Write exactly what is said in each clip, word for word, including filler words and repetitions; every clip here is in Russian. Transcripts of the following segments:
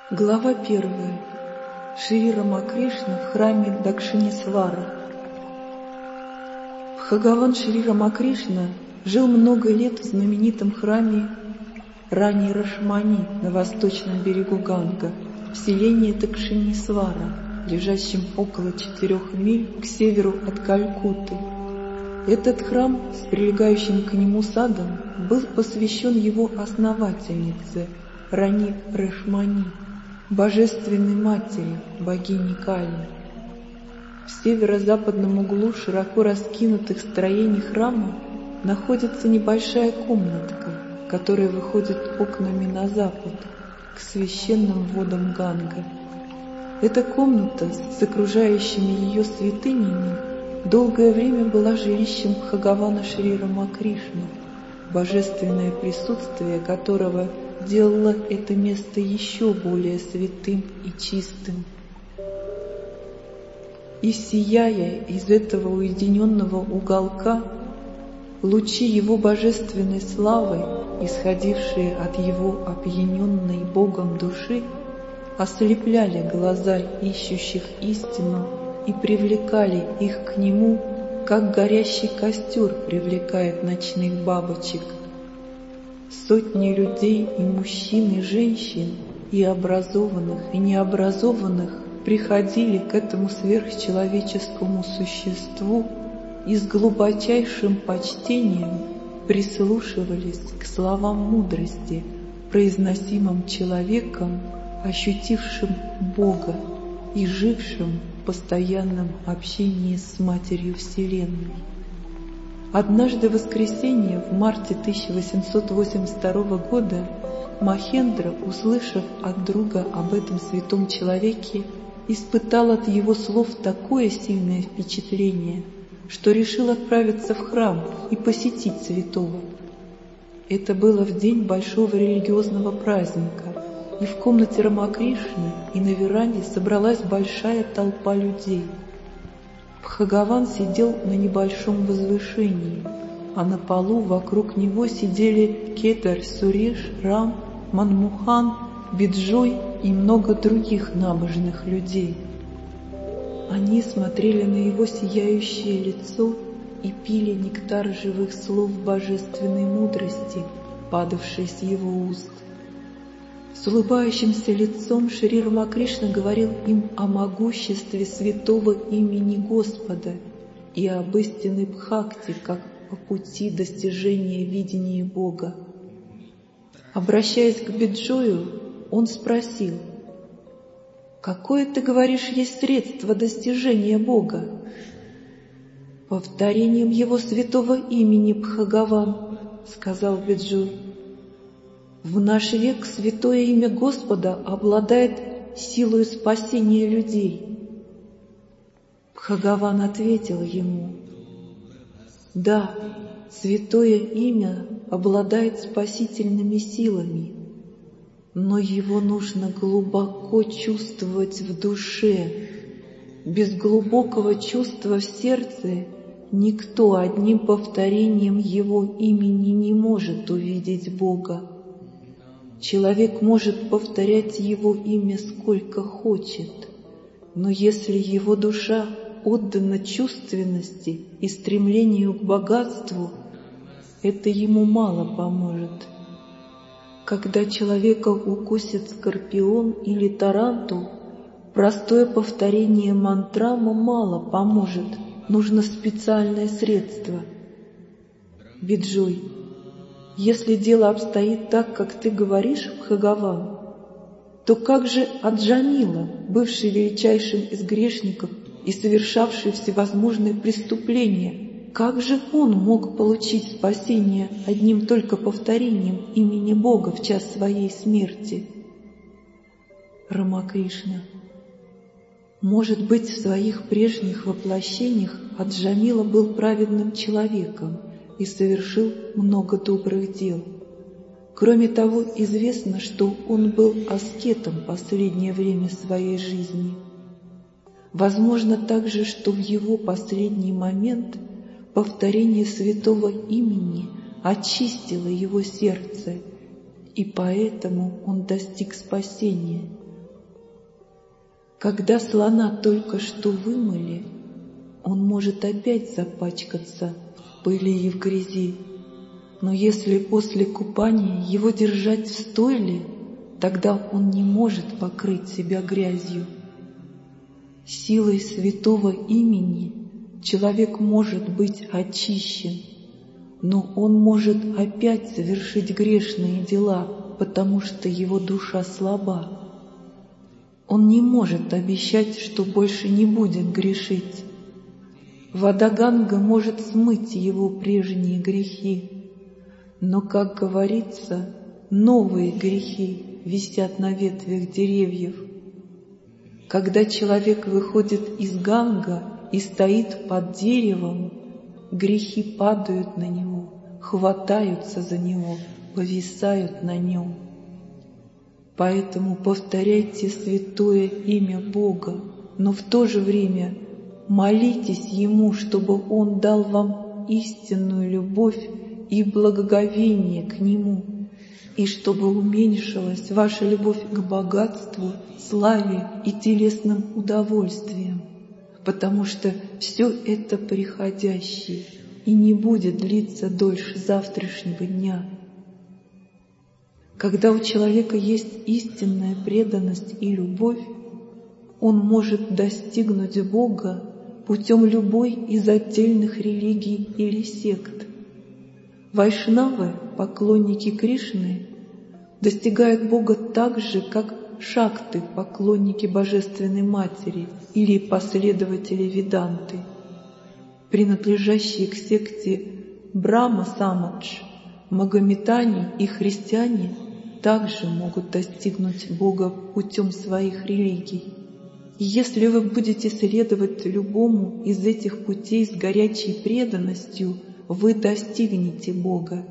Глава первая. Шри Рамакришна в храме Дакшинисвара. Бхагаван Шри Рамакришна жил много лет в знаменитом храме Рани Рашмани на восточном берегу Ганга, в селении Дакшинисвара, лежащем около четырех миль к северу от Калькутты. Этот храм с прилегающим к нему садом был посвящен его основательнице Рани Рашмани, Божественной Матери, богини Кали. В северо-западном углу широко раскинутых строений храма находится небольшая комнатка, которая выходит окнами на запад, к священным водам Ганга. Эта комната с окружающими ее святынями долгое время была жилищем Бхагавана Шри Рамакришны, божественное присутствие которого делало это место еще более святым и чистым. И сияя из этого уединенного уголка, лучи его божественной славы, исходившие от его опьяненной Богом души, ослепляли глаза ищущих истину и привлекали их к нему, как горящий костер привлекает ночных бабочек. Сотни людей и мужчин, и женщин, и образованных, и необразованных приходили к этому сверхчеловеческому существу и с глубочайшим почтением прислушивались к словам мудрости, произносимым человеком, ощутившим Бога и жившим в постоянном общении с Матерью Вселенной. Однажды в воскресенье в марте тысяча восемьсот восемьдесят второго года Махендра, услышав от друга об этом святом человеке, испытал от его слов такое сильное впечатление, что решил отправиться в храм и посетить святого. Это было в день большого религиозного праздника, и в комнате Рамакришны и на веранде собралась большая толпа людей. Бхагаван сидел на небольшом возвышении, а на полу вокруг него сидели Кетар, Суреш, Рам, Манмохан, Биджой и много других набожных людей. Они смотрели на его сияющее лицо и пили нектар живых слов божественной мудрости, падавшей с его уст. С улыбающимся лицом Шри Рамакришна говорил им о могуществе святого имени Господа и об истинной бхакти, как о пути достижения видения Бога. Обращаясь к Биджою, он спросил: «Какое, ты говоришь, есть средство достижения Бога?» «Повторением его святого имени, Бхагаван», — сказал Биджой. «В наш век святое имя Господа обладает силой спасения людей». Бхагаван ответил ему: «Да, святое имя обладает спасительными силами, но его нужно глубоко чувствовать в душе. Без глубокого чувства в сердце никто одним повторением его имени не может увидеть Бога. Человек может повторять его имя сколько хочет, но если его душа отдана чувственности и стремлению к богатству, это ему мало поможет. Когда человека укусит скорпион или тарантул, простое повторение мантрама мало поможет, нужно специальное средство. Биджой, если дело обстоит так, как ты говоришь, Бхагаван, то как же Аджамила, бывший величайшим из грешников и совершавший всевозможные преступления, как же он мог получить спасение одним только повторением имени Бога в час своей смерти? Рамакришна: может быть, в своих прежних воплощениях Аджамила был праведным человеком и совершил много добрых дел. Кроме того, известно, что он был аскетом последнее время своей жизни. Возможно также, что в его последний момент повторение святого имени очистило его сердце, и поэтому он достиг спасения, Когда слона только что вымыли, он может опять запачкаться в пыли и в грязи. Но если после купания его держать в стойле, тогда он не может покрыть себя грязью. Силой святого имени человек может быть очищен, но он может опять совершить грешные дела, потому что его душа слаба. Он не может обещать, что больше не будет грешить. Вода Ганга может смыть его прежние грехи, но, как говорится, новые грехи висят на ветвях деревьев. Когда человек выходит из Ганга и стоит под деревом, грехи падают на него, хватаются за него, повисают на нем. Поэтому повторяйте святое имя Бога, но в то же время молитесь Ему, чтобы Он дал вам истинную любовь и благоговение к Нему, и чтобы уменьшилась ваша любовь к богатству, славе и телесным удовольствиям, потому что все это приходящее и не будет длиться дольше завтрашнего дня. Когда у человека есть истинная преданность и любовь, он может достигнуть Бога путем любой из отдельных религий или сект. Вайшнавы, поклонники Кришны, достигают Бога так же, как шакты, поклонники Божественной Матери или последователи Веданты. Принадлежащие к секте Брахма-самадж, магометане и христиане также могут достигнуть Бога путем своих религий. И если вы будете следовать любому из этих путей с горячей преданностью, вы достигнете Бога.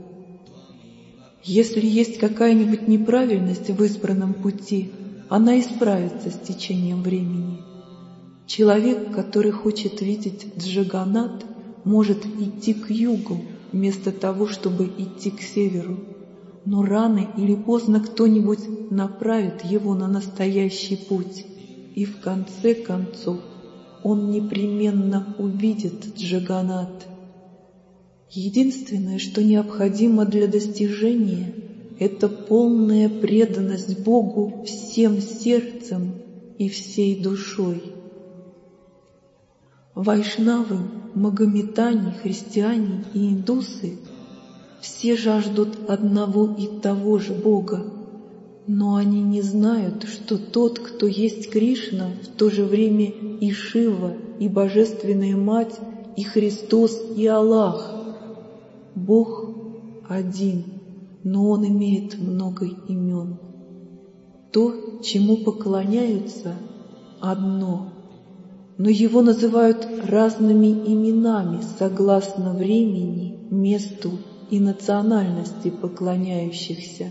Если есть какая-нибудь неправильность в избранном пути, она исправится с течением времени. Человек, который хочет видеть Джаганнат, может идти к югу, вместо того, чтобы идти к северу. Но рано или поздно кто-нибудь направит его на настоящий путь, и в конце концов он непременно увидит Джаганнат. Единственное, что необходимо для достижения, это полная преданность Богу всем сердцем и всей душой. Вайшнавы, магометане, христиане и индусы все жаждут одного и того же Бога, но они не знают, что тот, кто есть Кришна, в то же время и Шива, и Божественная Мать, и Христос, и Аллах. Бог один, но Он имеет много имен. То, чему поклоняются, одно, но Его называют разными именами согласно времени, месту и национальности поклоняющихся.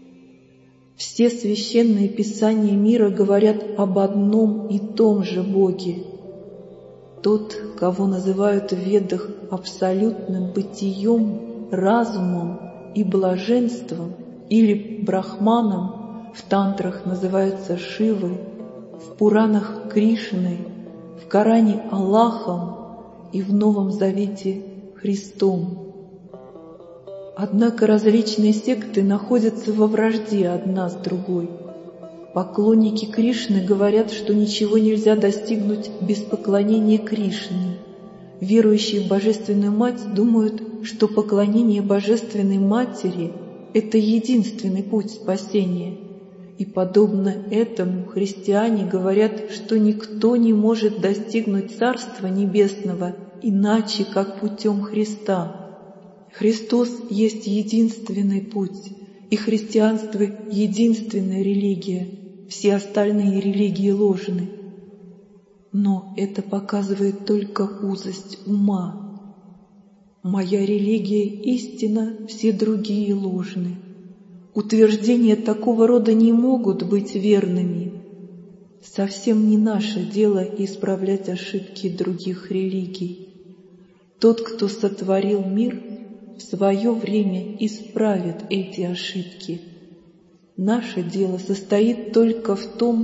Все священные писания мира говорят об одном и том же Боге. Тот, кого называют в Ведах абсолютным бытием, разумом и блаженством или брахманом, в тантрах называется Шивой, в Пуранах Кришной, в Коране Аллахом и в Новом Завете Христом. Однако различные секты находятся во вражде одна с другой. Поклонники Кришны говорят, что ничего нельзя достигнуть без поклонения Кришне. Верующие в Божественную Мать думают, что поклонение Божественной Матери – это единственный путь спасения. И подобно этому христиане говорят, что никто не может достигнуть Царства Небесного иначе, как путем Христа. Христос есть единственный путь, и христианство — единственная религия, все остальные религии ложны. Но это показывает только узость ума. Моя религия истина, все другие ложны. Утверждения такого рода не могут быть верными. Совсем не наше дело исправлять ошибки других религий. Тот, кто сотворил мир, в свое время исправит эти ошибки. Наше дело состоит только в том,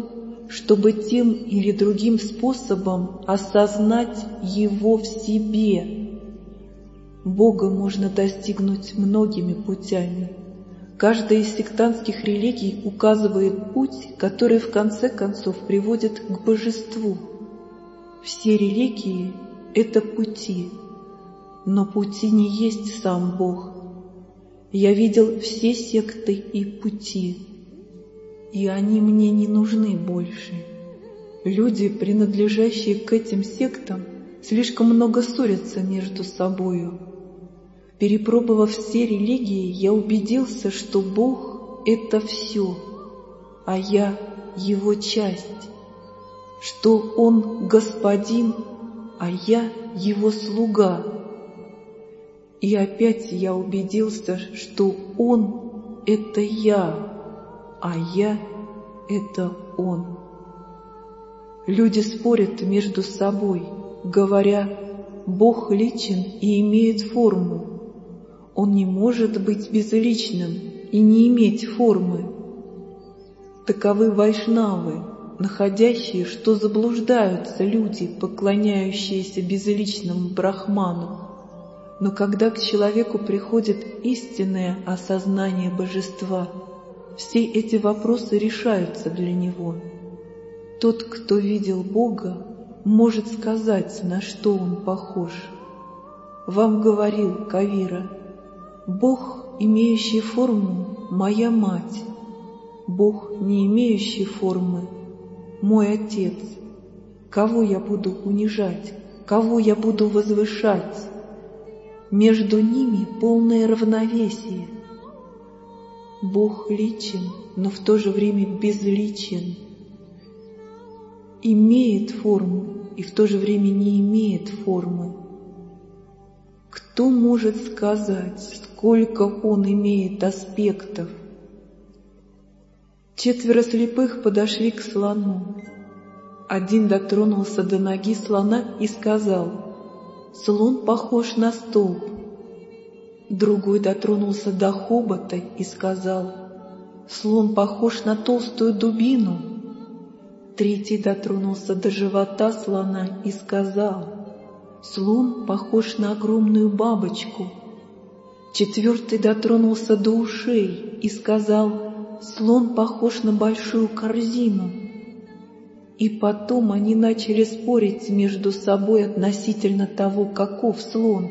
чтобы тем или другим способом осознать Его в себе. Бога можно достигнуть многими путями. Каждая из сектантских религий указывает путь, который в конце концов приводит к божеству. Все религии — это пути, но пути не есть сам Бог. Я видел все секты и пути, и они мне не нужны больше. Люди, принадлежащие к этим сектам, слишком много ссорятся между собою. Перепробовав все религии, я убедился, что Бог — это все, а я — Его часть, что Он Господин, а я — Его слуга. И опять я убедился, что Он — это я, а я — это Он. Люди спорят между собой, говоря: Бог личен и имеет форму. Он не может быть безличным и не иметь формы. Таковы вайшнавы, находящие, что заблуждаются люди, поклоняющиеся безличному брахману. Но когда к человеку приходит истинное осознание божества, все эти вопросы решаются для него. Тот, кто видел Бога, может сказать, на что Он похож. Вам говорил Кавира: Бог, имеющий форму, моя мать, Бог, не имеющий формы, мой Отец. Кого я буду унижать, кого я буду возвышать? Между ними полное равновесие. Бог личен, но в то же время безличен. Имеет форму и в то же время не имеет формы. Кто может сказать, сколько Он имеет аспектов? Четверо слепых подошли к слону. Один дотронулся до ноги слона и сказал: «Слон похож на столб». Другой дотронулся до хобота и сказал: «Слон похож на толстую дубину». Третий дотронулся до живота слона и сказал: «Слон похож на огромную бабочку». Четвертый дотронулся до ушей и сказал: «Слон похож на большую корзину». И потом они начали спорить между собой относительно того, каков слон.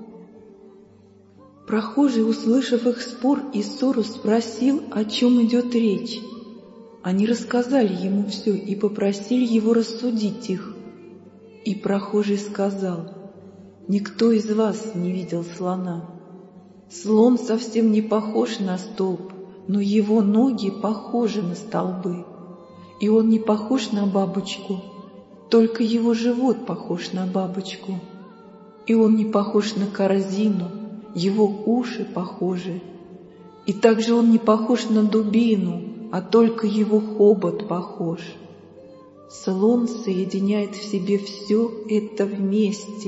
Прохожий, услышав их спор и ссору, спросил, о чем идет речь. Они рассказали ему все и попросили его рассудить их. И прохожий сказал: «Никто из вас не видел слона. Слон совсем не похож на столб, но его ноги похожи на столбы. И он не похож на бабочку, только его живот похож на бабочку. И он не похож на корзину, его уши похожи. И также он не похож на дубину, а только его хобот похож. Слон соединяет в себе все это вместе».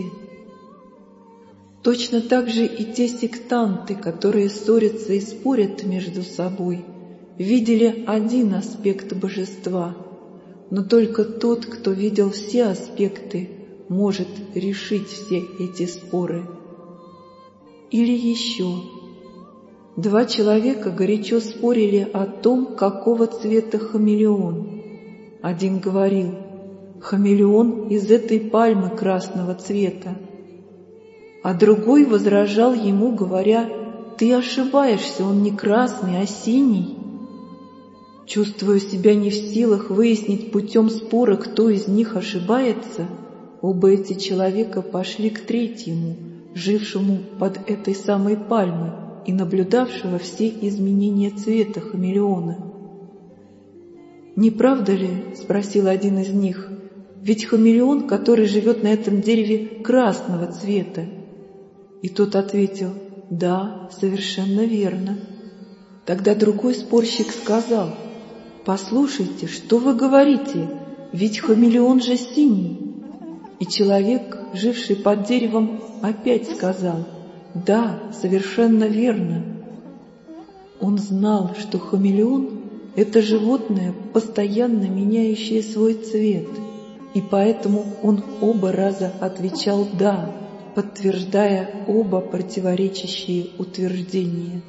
Точно так же и те сектанты, которые ссорятся и спорят между собой, видели один аспект божества, но только тот, кто видел все аспекты, может решить все эти споры. Или еще. Два человека горячо спорили о том, какого цвета хамелеон. Один говорил: «Хамелеон из этой пальмы красного цвета». А другой возражал ему, говоря: «Ты ошибаешься, он не красный, а синий». Чувствуя себя не в силах выяснить путем спора, кто из них ошибается, оба эти человека пошли к третьему, жившему под этой самой пальмой и наблюдавшего все изменения цвета хамелеона. «Не правда ли, — спросил один из них, — ведь хамелеон, который живет на этом дереве, красного цвета?» И тот ответил: «Да, совершенно верно». Тогда другой спорщик сказал: «Послушайте, что вы говорите? Ведь хамелеон же синий». И человек, живший под деревом, опять сказал: «Да, совершенно верно». Он знал, что хамелеон — это животное, постоянно меняющее свой цвет, и поэтому он оба раза отвечал «да», подтверждая оба противоречащие утверждения.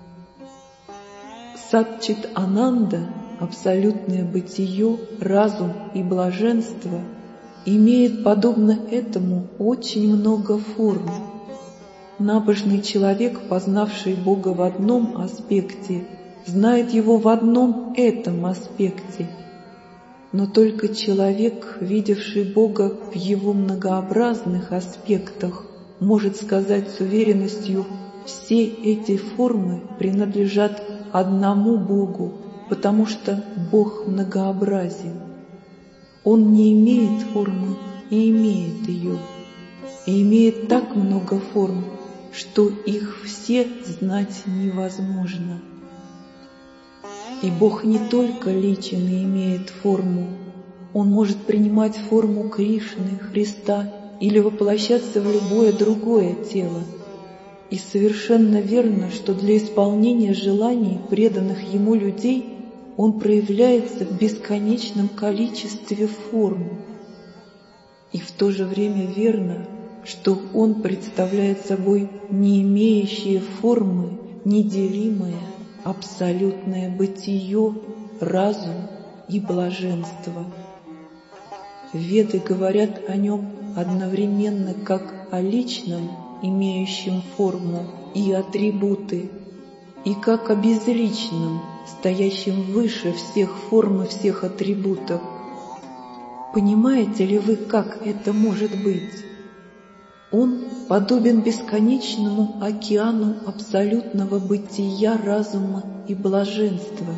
Сатчит Ананда, абсолютное бытие, разум и блаженство, имеет, подобно этому, очень много форм. Набожный человек, познавший Бога в одном аспекте, знает Его в одном этом аспекте. Но только человек, видевший Бога в Его многообразных аспектах, может сказать с уверенностью: все эти формы принадлежат одному Богу, потому что Бог многообразен. Он не имеет формы и имеет ее, и имеет так много форм, что их все знать невозможно. И Бог не только личен и имеет форму, Он может принимать форму Кришны, Христа или воплощаться в любое другое тело. И совершенно верно, что для исполнения желаний преданных Ему людей Он проявляется в бесконечном количестве форм. И в то же время верно, что Он представляет собой не имеющее формы, неделимое, абсолютное бытие, разум и блаженство. Веды говорят о Нем одновременно как о личном, имеющем форму и атрибуты, и как о безличном, стоящем выше всех форм и всех атрибутов. Понимаете ли вы, как это может быть? Он подобен бесконечному океану абсолютного бытия, разума и блаженства.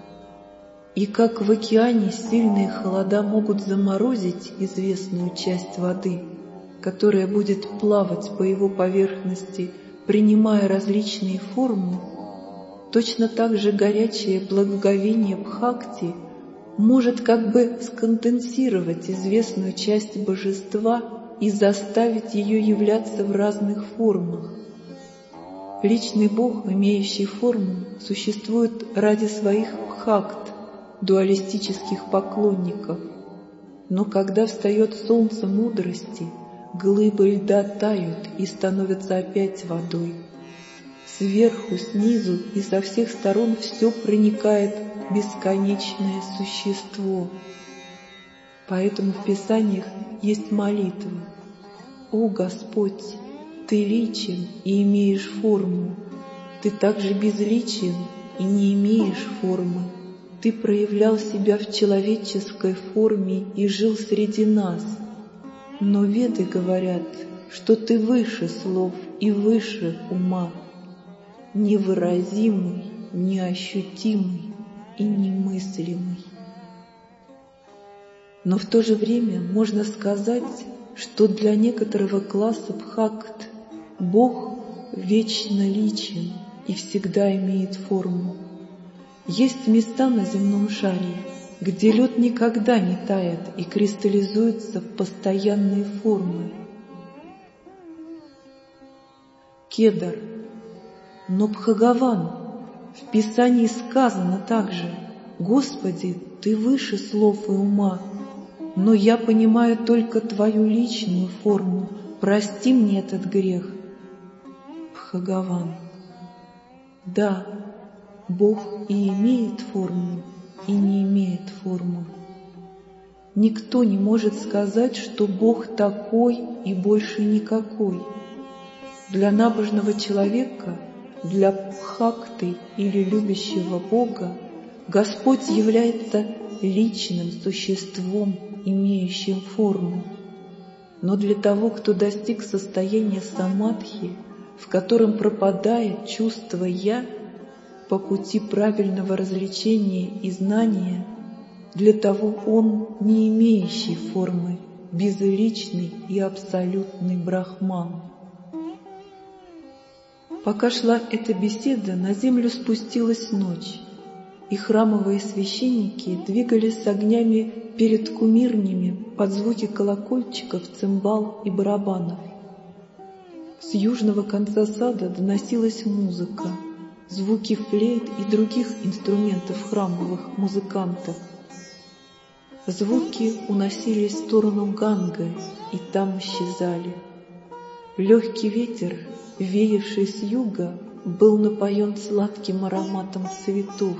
И как в океане сильные холода могут заморозить известную часть воды, которая будет плавать по его поверхности, принимая различные формы, точно так же горячее благоговение Бхакти может как бы сконденсировать известную часть божества и заставить ее являться в разных формах. Личный Бог, имеющий форму, существует ради своих бхакт, дуалистических поклонников. Но когда встает солнце мудрости, глыбы льда тают и становятся опять водой. Сверху, снизу и со всех сторон все проникает бесконечное существо. Поэтому в Писаниях есть молитва: «О Господь, Ты личен и имеешь форму, Ты также безличен и не имеешь формы. Ты проявлял себя в человеческой форме и жил среди нас. Но Веды говорят, что Ты выше слов и выше ума, невыразимый, неощутимый и немыслимый». Но в то же время можно сказать, что для некоторого класса бхакт Бог вечно личен и всегда имеет форму. Есть места на земном шаре, где лед никогда не тает и кристаллизуется в постоянные формы. Кедр. Но Бхагаван, в Писании сказано также: «Господи, Ты выше слов и ума, но я понимаю только Твою личную форму, прости мне этот грех». Бхагаван. Да, Бог и имеет форму, и не имеет форму. Никто не может сказать, что Бог такой и больше никакой. Для набожного человека, для бхакты или любящего Бога, Господь является личным существом, имеющим форму. Но для того, кто достиг состояния самадхи, в котором пропадает чувство «я», по пути правильного развлечения и знания, для того он, не имеющий формы, безличный и абсолютный брахман. Пока шла эта беседа, на землю спустилась ночь, и храмовые священники двигались с огнями перед кумирнями под звуки колокольчиков, цимбал и барабанов. С южного конца сада доносилась музыка. звуки флейт и других инструментов храмовых музыкантов. Звуки уносились в сторону Ганга и там исчезали. Легкий ветер, веявший с юга, был напоен сладким ароматом цветов.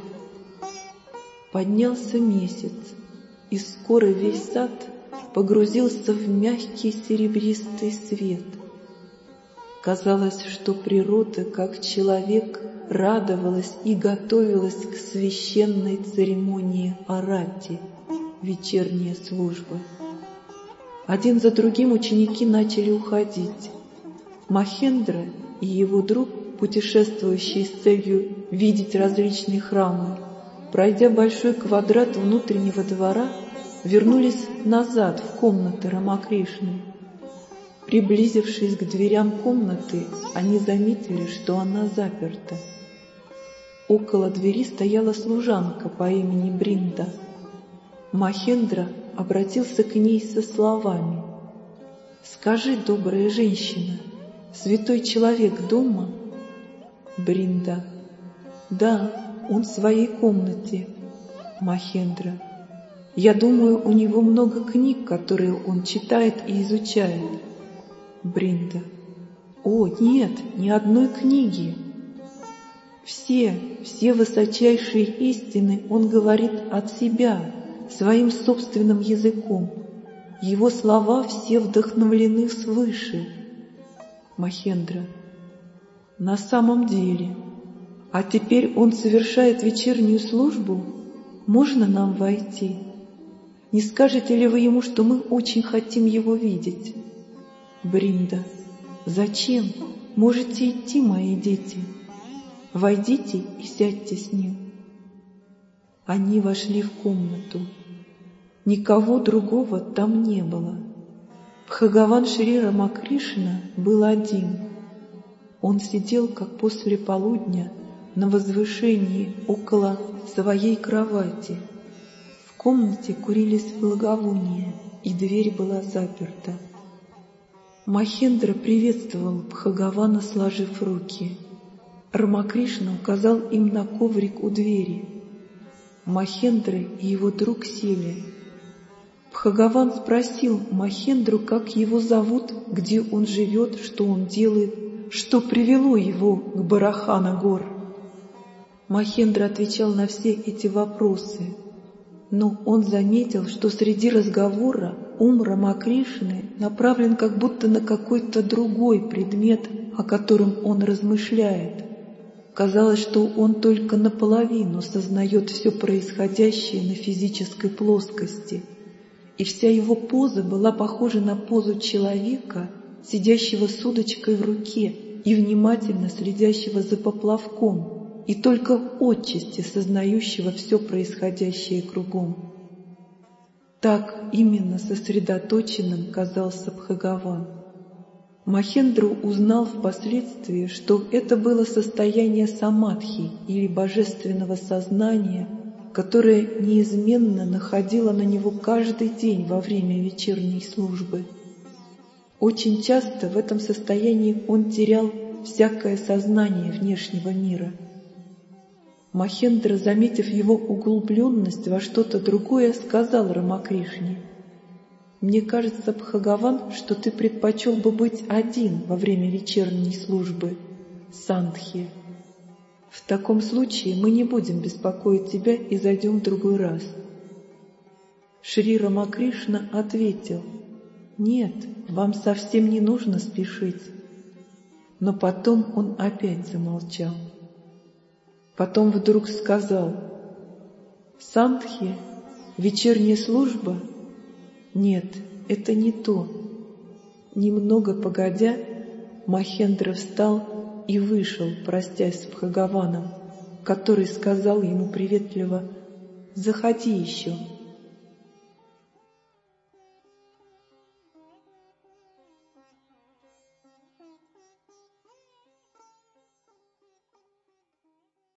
Поднялся месяц, и скоро весь сад погрузился в мягкий серебристый свет. Казалось, что природа, как человек, радовалась и готовилась к священной церемонии арати, вечерняя служба. Один за другим ученики начали уходить. Махендра и его друг, путешествующие с целью видеть различные храмы, пройдя большой квадрат внутреннего двора, вернулись назад в комнаты Рамакришны. Приблизившись к дверям комнаты, они заметили, что она заперта. Около двери стояла служанка по имени Бринда. Махендра обратился к ней со словами: «Скажи, добрая женщина, святой человек дома?» Бринда: «Да, он в своей комнате». Махендра: «Я думаю, у него много книг, которые он читает и изучает». Бринда: «О, нет, ни одной книги. Все, все высочайшие истины он говорит от себя, своим собственным языком. Его слова все вдохновлены свыше». Махендра: «На самом деле? А теперь он совершает вечернюю службу? Можно нам войти? Не скажете ли вы ему, что мы очень хотим его видеть?» Бринда: «Зачем? Можете идти, мои дети. Войдите и сядьте с ним». Они вошли в комнату. Никого другого там не было. Бхагаван Шри Рамакришна был один. Он сидел, как после полудня, на возвышении около своей кровати. В комнате курились благовония, и дверь была заперта. Махендра приветствовал Бхагавана, сложив руки. Рамакришна указал им на коврик у двери. Махендра и его друг сели. Бхагаван спросил Махендру, как его зовут, где он живет, что он делает, что привело его к Барахана-гор. Махендра отвечал на все эти вопросы, но он заметил, что среди разговора ум Рамакришны направлен как будто на какой-то другой предмет, о котором он размышляет. Казалось, что он только наполовину сознает все происходящее на физической плоскости, и вся его поза была похожа на позу человека, сидящего с удочкой в руке и внимательно следящего за поплавком, и только отчасти сознающего все происходящее кругом. Так именно сосредоточенным казался Бхагаван. Махендра узнал впоследствии, что это было состояние самадхи или божественного сознания, которое неизменно находило на него каждый день во время вечерней службы. Очень часто в этом состоянии он терял всякое сознание внешнего мира. Махендра, заметив его углубленность во что-то другое, сказал Рамакришне: «Мне кажется, Бхагаван, что ты предпочел бы быть один во время вечерней службы, сандхи. В таком случае мы не будем беспокоить тебя и зайдем в другой раз». Шри Рамакришна ответил: «Нет, вам совсем не нужно спешить». Но потом он опять замолчал. Потом вдруг сказал: «Сандхи, вечерняя служба? Нет, это не то». Немного погодя, Махендра встал и вышел, простясь с Бхагаваном, который сказал ему приветливо: «Заходи еще».